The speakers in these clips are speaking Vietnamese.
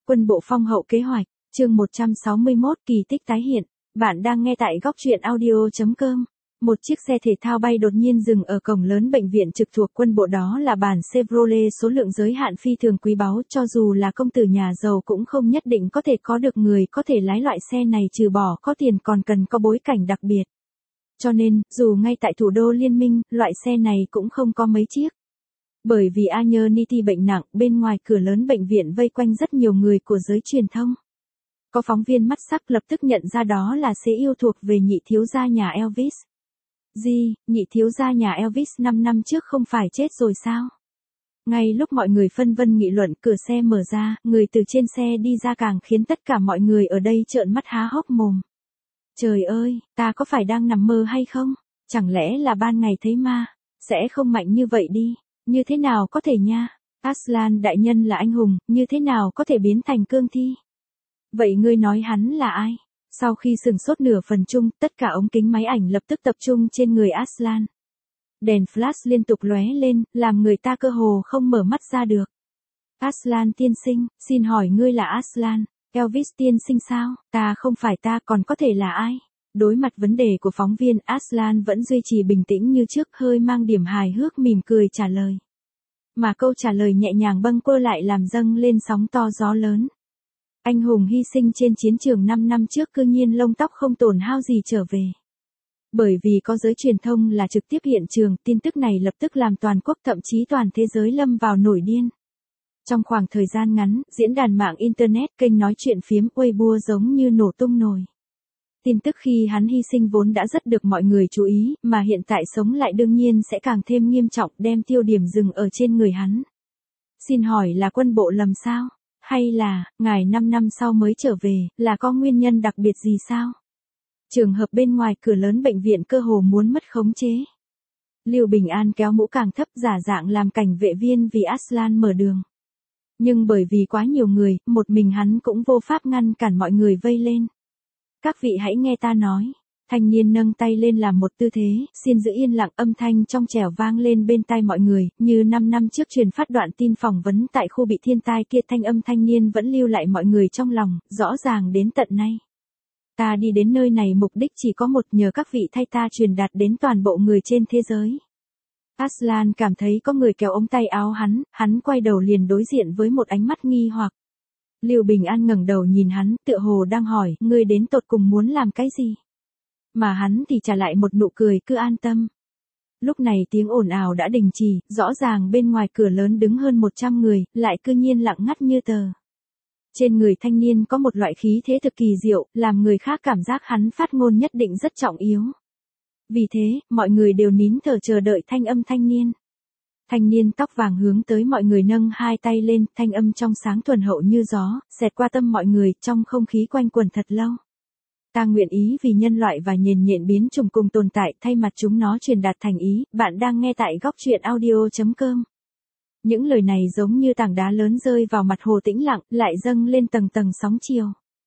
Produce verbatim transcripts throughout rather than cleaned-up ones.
Quân bộ phong hậu kế hoạch, chương một trăm sáu mươi mốt kỳ tích tái hiện. Bạn đang nghe tại góc truyện audio chấm com. Một chiếc xe thể thao bay đột nhiên dừng ở cổng lớn bệnh viện trực thuộc quân bộ, đó là bản Chevrolet số lượng giới hạn phi thường quý báu, cho dù là công tử nhà giàu cũng không nhất định có thể có được người có thể lái loại xe này, trừ bỏ có tiền còn cần có bối cảnh đặc biệt. Cho nên, dù ngay tại thủ đô liên minh, loại xe này cũng không có mấy chiếc. Bởi vì Anyanity bệnh nặng, bên ngoài cửa lớn bệnh viện vây quanh rất nhiều người của giới truyền thông. Có phóng viên mắt sắc lập tức nhận ra đó là xe yêu thuộc về nhị thiếu gia nhà Elvis. Gì, nhị thiếu gia nhà Elvis năm năm trước không phải chết rồi sao? Ngay lúc mọi người phân vân nghị luận, cửa xe mở ra, người từ trên xe đi ra càng khiến tất cả mọi người ở đây trợn mắt há hốc mồm. Trời ơi, ta có phải đang nằm mơ hay không? Chẳng lẽ là ban ngày thấy ma? Sẽ không mạnh như vậy đi. Như thế nào có thể nha? Aslan đại nhân là anh hùng, như thế nào có thể biến thành cương thi? Vậy ngươi nói hắn là ai? Sau khi sừng sốt nửa phần chung, tất cả ống kính máy ảnh lập tức tập trung trên người Aslan. Đèn flash liên tục lóe lên, làm người ta cơ hồ không mở mắt ra được. Aslan tiên sinh, xin hỏi ngươi là Aslan, Elvis tiên sinh sao? Ta không phải, ta còn có thể là ai? Đối mặt vấn đề của phóng viên, Aslan vẫn duy trì bình tĩnh như trước, hơi mang điểm hài hước mỉm cười trả lời. Mà câu trả lời nhẹ nhàng bâng quơ lại làm dâng lên sóng to gió lớn. Anh hùng hy sinh trên chiến trường năm năm trước cư nhiên lông tóc không tổn hao gì trở về. Bởi vì có giới truyền thông là trực tiếp hiện trường, tin tức này lập tức làm toàn quốc thậm chí toàn thế giới lâm vào nổi điên. Trong khoảng thời gian ngắn, diễn đàn mạng Internet, kênh nói chuyện phiếm Weibo giống như nổ tung nồi. Tin tức khi hắn hy sinh vốn đã rất được mọi người chú ý, mà hiện tại sống lại đương nhiên sẽ càng thêm nghiêm trọng, đem tiêu điểm dừng ở trên người hắn. Xin hỏi là quân bộ lầm sao? Hay là, ngài năm năm sau mới trở về, là có nguyên nhân đặc biệt gì sao? Trường hợp bên ngoài cửa lớn bệnh viện cơ hồ muốn mất khống chế. Lưu Bình An kéo mũ càng thấp, giả dạng làm cảnh vệ viên vì Aslan mở đường. Nhưng bởi vì quá nhiều người, một mình hắn cũng vô pháp ngăn cản mọi người vây lên. Các vị hãy nghe ta nói. Thanh niên nâng tay lên làm một tư thế, xin giữ yên lặng, âm thanh trong trẻo vang lên bên tai mọi người, như năm năm trước truyền phát đoạn tin phỏng vấn tại khu bị thiên tai kia, thanh âm thanh niên vẫn lưu lại mọi người trong lòng, rõ ràng đến tận nay. Ta đi đến nơi này mục đích chỉ có một, nhờ các vị thay ta truyền đạt đến toàn bộ người trên thế giới. Aslan cảm thấy có người kéo ống tay áo hắn, hắn quay đầu liền đối diện với một ánh mắt nghi hoặc. Lưu Bình An ngẩng đầu nhìn hắn, tựa hồ đang hỏi, ngươi đến tột cùng muốn làm cái gì? Mà hắn thì trả lại một nụ cười, cứ an tâm. Lúc này tiếng ồn ào đã đình chỉ, rõ ràng bên ngoài cửa lớn đứng hơn một trăm người, lại cư nhiên lặng ngắt như tờ. Trên người thanh niên có một loại khí thế thực kỳ diệu, làm người khác cảm giác hắn phát ngôn nhất định rất trọng yếu. Vì thế, mọi người đều nín thở chờ đợi thanh âm thanh niên. Thanh niên tóc vàng hướng tới mọi người nâng hai tay lên, thanh âm trong sáng thuần hậu như gió, xẹt qua tâm mọi người, trong không khí quanh quẩn thật lâu. Ta nguyện ý vì nhân loại và nhền nhện biến chủng cùng tồn tại, thay mặt chúng nó truyền đạt thành ý. Bạn đang nghe tại góc truyện audio chấm com. Những lời này giống như tảng đá lớn rơi vào mặt hồ tĩnh lặng, lại dâng lên tầng tầng sóng chiều.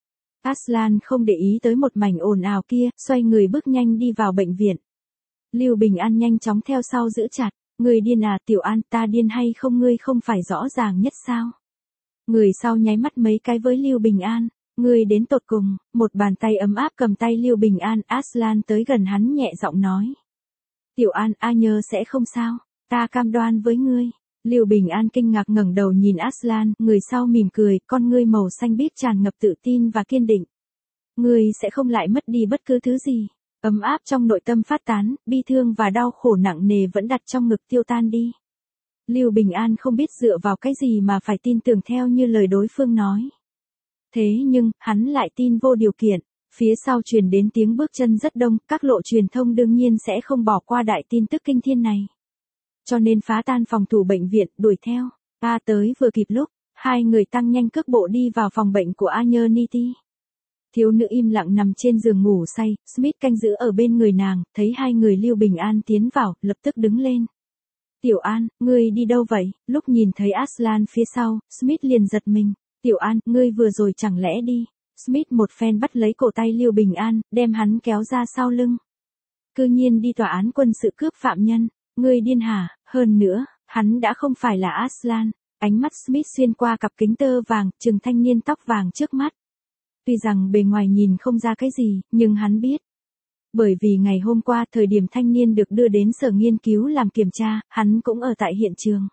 Aslan không để ý tới một mảnh ồn ào kia, xoay người bước nhanh đi vào bệnh viện. Lưu Bình An nhanh chóng theo sau giữ chặt. Người điên à, Tiểu An, ta điên hay không, ngươi không phải rõ ràng nhất sao? Người sau nháy mắt mấy cái với Lưu Bình An. Ngươi đến tột cùng, một bàn tay ấm áp cầm tay Lưu Bình An, Aslan tới gần hắn nhẹ giọng nói. Tiểu An, A nhớ sẽ không sao, ta cam đoan với ngươi. Lưu Bình An kinh ngạc ngẩng đầu nhìn Aslan, người sau mỉm cười, con ngươi màu xanh biếc tràn ngập tự tin và kiên định. Ngươi sẽ không lại mất đi bất cứ thứ gì. Ấm áp trong nội tâm phát tán, bi thương và đau khổ nặng nề vẫn đặt trong ngực tiêu tan đi. Lưu Bình An không biết dựa vào cái gì mà phải tin tưởng theo như lời đối phương nói. Thế nhưng, hắn lại tin vô điều kiện. Phía sau truyền đến tiếng bước chân rất đông, các lộ truyền thông đương nhiên sẽ không bỏ qua đại tin tức kinh thiên này. Cho nên phá tan phòng thủ bệnh viện, đuổi theo. Ta tới vừa kịp lúc, hai người tăng nhanh cước bộ đi vào phòng bệnh của Anyanity. Thiếu nữ im lặng nằm trên giường ngủ say, Smith canh giữ ở bên người nàng, thấy hai người Lưu Bình An tiến vào, lập tức đứng lên. Tiểu An, ngươi đi đâu vậy? Lúc nhìn thấy Aslan phía sau, Smith liền giật mình. Tiểu An, ngươi vừa rồi chẳng lẽ đi? Smith một phen bắt lấy cổ tay Lưu Bình An, đem hắn kéo ra sau lưng. Cư nhiên đi tòa án quân sự cướp phạm nhân, ngươi điên hả? Hơn nữa, hắn đã không phải là Aslan. Ánh mắt Smith xuyên qua cặp kính tơ vàng, chừng thanh niên tóc vàng trước mắt. Tuy rằng bề ngoài nhìn không ra cái gì, nhưng hắn biết. Bởi vì ngày hôm qua thời điểm thanh niên được đưa đến sở nghiên cứu làm kiểm tra, hắn cũng ở tại hiện trường.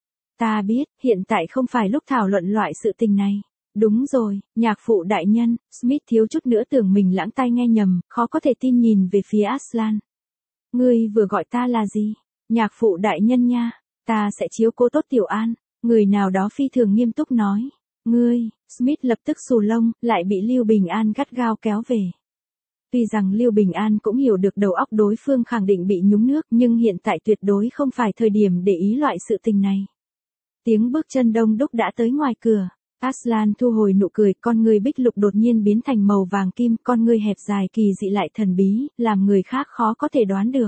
Ta biết, hiện tại không phải lúc thảo luận loại sự tình này. Đúng rồi, nhạc phụ đại nhân, Smith thiếu chút nữa tưởng mình lãng tai nghe nhầm, khó có thể tin nhìn về phía Aslan. Ngươi vừa gọi ta là gì? Nhạc phụ đại nhân nha, ta sẽ chiếu cố tốt Tiểu An. Người nào đó phi thường nghiêm túc nói. Ngươi, Smith lập tức xù lông, lại bị Lưu Bình An gắt gao kéo về. Tuy rằng Lưu Bình An cũng hiểu được đầu óc đối phương khẳng định bị nhúng nước, nhưng hiện tại tuyệt đối không phải thời điểm để ý loại sự tình này. Tiếng bước chân đông đúc đã tới ngoài cửa. Aslan thu hồi nụ cười, con ngươi bích lục đột nhiên biến thành màu vàng kim, con ngươi hẹp dài kỳ dị lại thần bí, làm người khác khó có thể đoán được.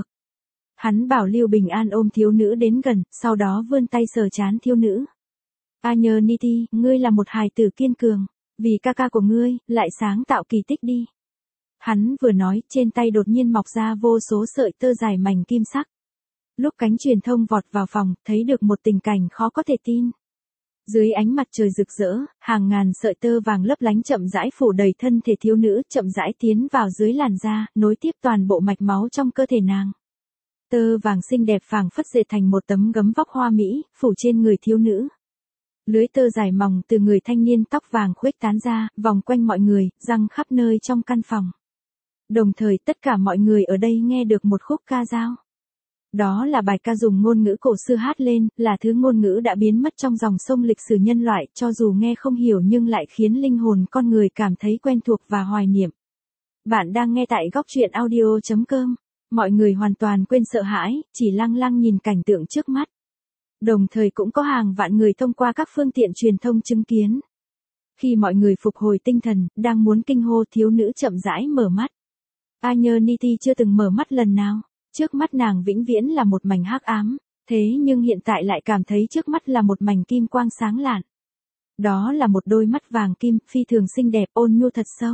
Hắn bảo Lưu Bình An ôm thiếu nữ đến gần, sau đó vươn tay sờ trán thiếu nữ. Anernity, ngươi là một hài tử kiên cường, vì ca ca của ngươi, lại sáng tạo kỳ tích đi. Hắn vừa nói, trên tay đột nhiên mọc ra vô số sợi tơ dài mảnh kim sắc. Lúc cánh truyền thông vọt vào phòng, thấy được một tình cảnh khó có thể tin. Dưới ánh mặt trời rực rỡ, hàng ngàn sợi tơ vàng lấp lánh chậm rãi phủ đầy thân thể thiếu nữ, chậm rãi tiến vào dưới làn da, nối tiếp toàn bộ mạch máu trong cơ thể nàng. Tơ vàng xinh đẹp phảng phất dệt thành một tấm gấm vóc hoa mỹ, phủ trên người thiếu nữ. Lưới tơ dài mỏng từ người thanh niên tóc vàng khuếch tán ra, vòng quanh mọi người, răng khắp nơi trong căn phòng. Đồng thời tất cả mọi người ở đây nghe được một khúc ca dao. Đó là bài ca dùng ngôn ngữ cổ xưa hát lên, là thứ ngôn ngữ đã biến mất trong dòng sông lịch sử nhân loại, cho dù nghe không hiểu nhưng lại khiến linh hồn con người cảm thấy quen thuộc và hoài niệm. Bạn đang nghe tại góc truyện audio chấm com. Mọi người hoàn toàn quên sợ hãi, chỉ lăng lăng nhìn cảnh tượng trước mắt. Đồng thời cũng có hàng vạn người thông qua các phương tiện truyền thông chứng kiến. Khi mọi người phục hồi tinh thần, đang muốn kinh hô, thiếu nữ chậm rãi mở mắt. Anernity chưa từng mở mắt lần nào. Trước mắt nàng vĩnh viễn là một mảnh hắc ám, thế nhưng hiện tại lại cảm thấy trước mắt là một mảnh kim quang sáng lạn. Đó là một đôi mắt vàng kim, phi thường xinh đẹp, ôn nhu thật sâu.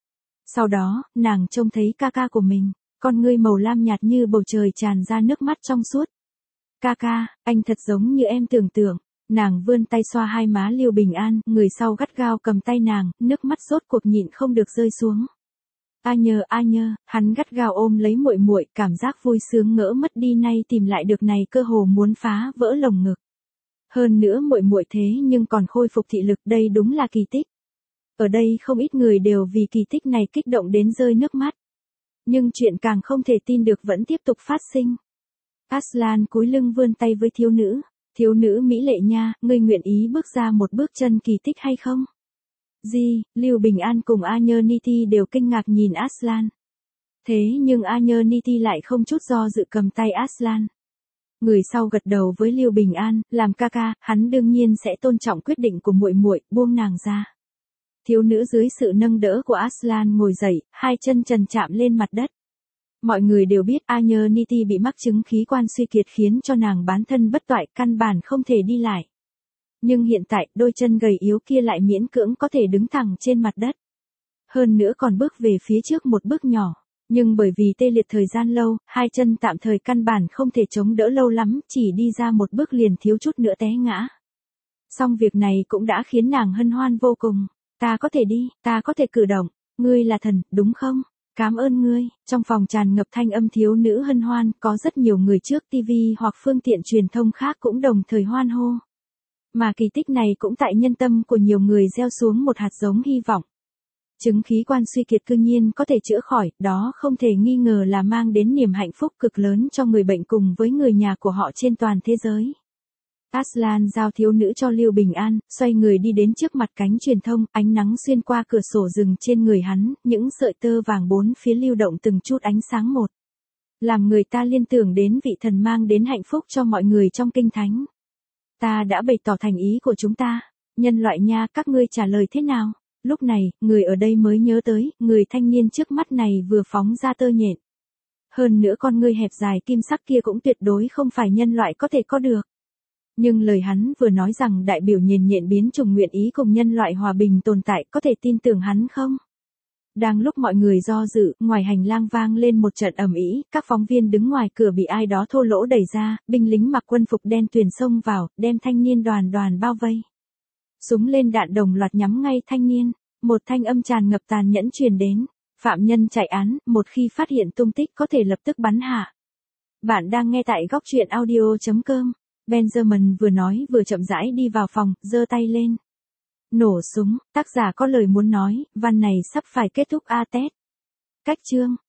Sau đó, nàng trông thấy ca ca của mình, con ngươi màu lam nhạt như bầu trời tràn ra nước mắt trong suốt. Ca ca, anh thật giống như em tưởng tượng. Nàng vươn tay xoa hai má Lưu Bình An, người sau gắt gao cầm tay nàng, nước mắt rốt cuộc nhịn không được rơi xuống. A nhờ a nhờ, hắn gắt gao ôm lấy muội muội, cảm giác vui sướng ngỡ mất đi nay tìm lại được này cơ hồ muốn phá vỡ lồng ngực. Hơn nữa muội muội thế nhưng còn khôi phục thị lực, đây đúng là kỳ tích. Ở đây không ít người đều vì kỳ tích này kích động đến rơi nước mắt. Nhưng chuyện càng không thể tin được vẫn tiếp tục phát sinh. Aslan cúi lưng vươn tay với thiếu nữ. Thiếu nữ mỹ lệ nha, ngươi nguyện ý bước ra một bước chân kỳ tích hay không? Gì, Lưu Bình An cùng Anernity đều kinh ngạc nhìn Aslan. Thế nhưng Anernity lại không chút do dự cầm tay Aslan. Người sau gật đầu với Lưu Bình An, làm ca ca, hắn đương nhiên sẽ tôn trọng quyết định của muội muội, buông nàng ra. Thiếu nữ dưới sự nâng đỡ của Aslan ngồi dậy, hai chân trần chạm lên mặt đất. Mọi người đều biết Anernity bị mắc chứng khí quan suy kiệt khiến cho nàng bán thân bất toại, căn bản không thể đi lại. Nhưng hiện tại, đôi chân gầy yếu kia lại miễn cưỡng có thể đứng thẳng trên mặt đất. Hơn nữa còn bước về phía trước một bước nhỏ. Nhưng bởi vì tê liệt thời gian lâu, hai chân tạm thời căn bản không thể chống đỡ lâu lắm, chỉ đi ra một bước liền thiếu chút nữa té ngã. Song việc này cũng đã khiến nàng hân hoan vô cùng. Ta có thể đi, ta có thể cử động, ngươi là thần, đúng không? Cảm ơn ngươi. Trong phòng tràn ngập thanh âm thiếu nữ hân hoan, có rất nhiều người trước ti vi hoặc phương tiện truyền thông khác cũng đồng thời hoan hô. Mà kỳ tích này cũng tại nhân tâm của nhiều người gieo xuống một hạt giống hy vọng. Chứng khí quan suy kiệt cư nhiên có thể chữa khỏi, đó không thể nghi ngờ là mang đến niềm hạnh phúc cực lớn cho người bệnh cùng với người nhà của họ trên toàn thế giới. Aslan giao thiếu nữ cho Lưu Bình An, xoay người đi đến trước mặt cánh truyền thông, ánh nắng xuyên qua cửa sổ rừng trên người hắn, những sợi tơ vàng bốn phía lưu động từng chút ánh sáng một. Làm người ta liên tưởng đến vị thần mang đến hạnh phúc cho mọi người trong kinh thánh. Ta đã bày tỏ thành ý của chúng ta. Nhân loại nha, các ngươi trả lời thế nào? Lúc này, người ở đây mới nhớ tới, người thanh niên trước mắt này vừa phóng ra tơ nhện. Hơn nữa con ngươi hẹp dài kim sắc kia cũng tuyệt đối không phải nhân loại có thể có được. Nhưng lời hắn vừa nói rằng đại biểu nhện nhện biến chủng nguyện ý cùng nhân loại hòa bình tồn tại, có thể tin tưởng hắn không? Đang lúc mọi người do dự, ngoài hành lang vang lên một trận ầm ĩ, các phóng viên đứng ngoài cửa bị ai đó thô lỗ đẩy ra, binh lính mặc quân phục đen tuyền xông vào, đem thanh niên đoàn đoàn bao vây. Súng lên đạn đồng loạt nhắm ngay thanh niên, một thanh âm tràn ngập tàn nhẫn truyền đến. Phạm nhân chạy án, một khi phát hiện tung tích có thể lập tức bắn hạ. Bạn đang nghe tại góc truyện audio chấm com. Benjamin vừa nói vừa chậm rãi đi vào phòng, giơ tay lên. Nổ súng, tác giả có lời muốn nói, văn này sắp phải kết thúc a tét. Cách chương,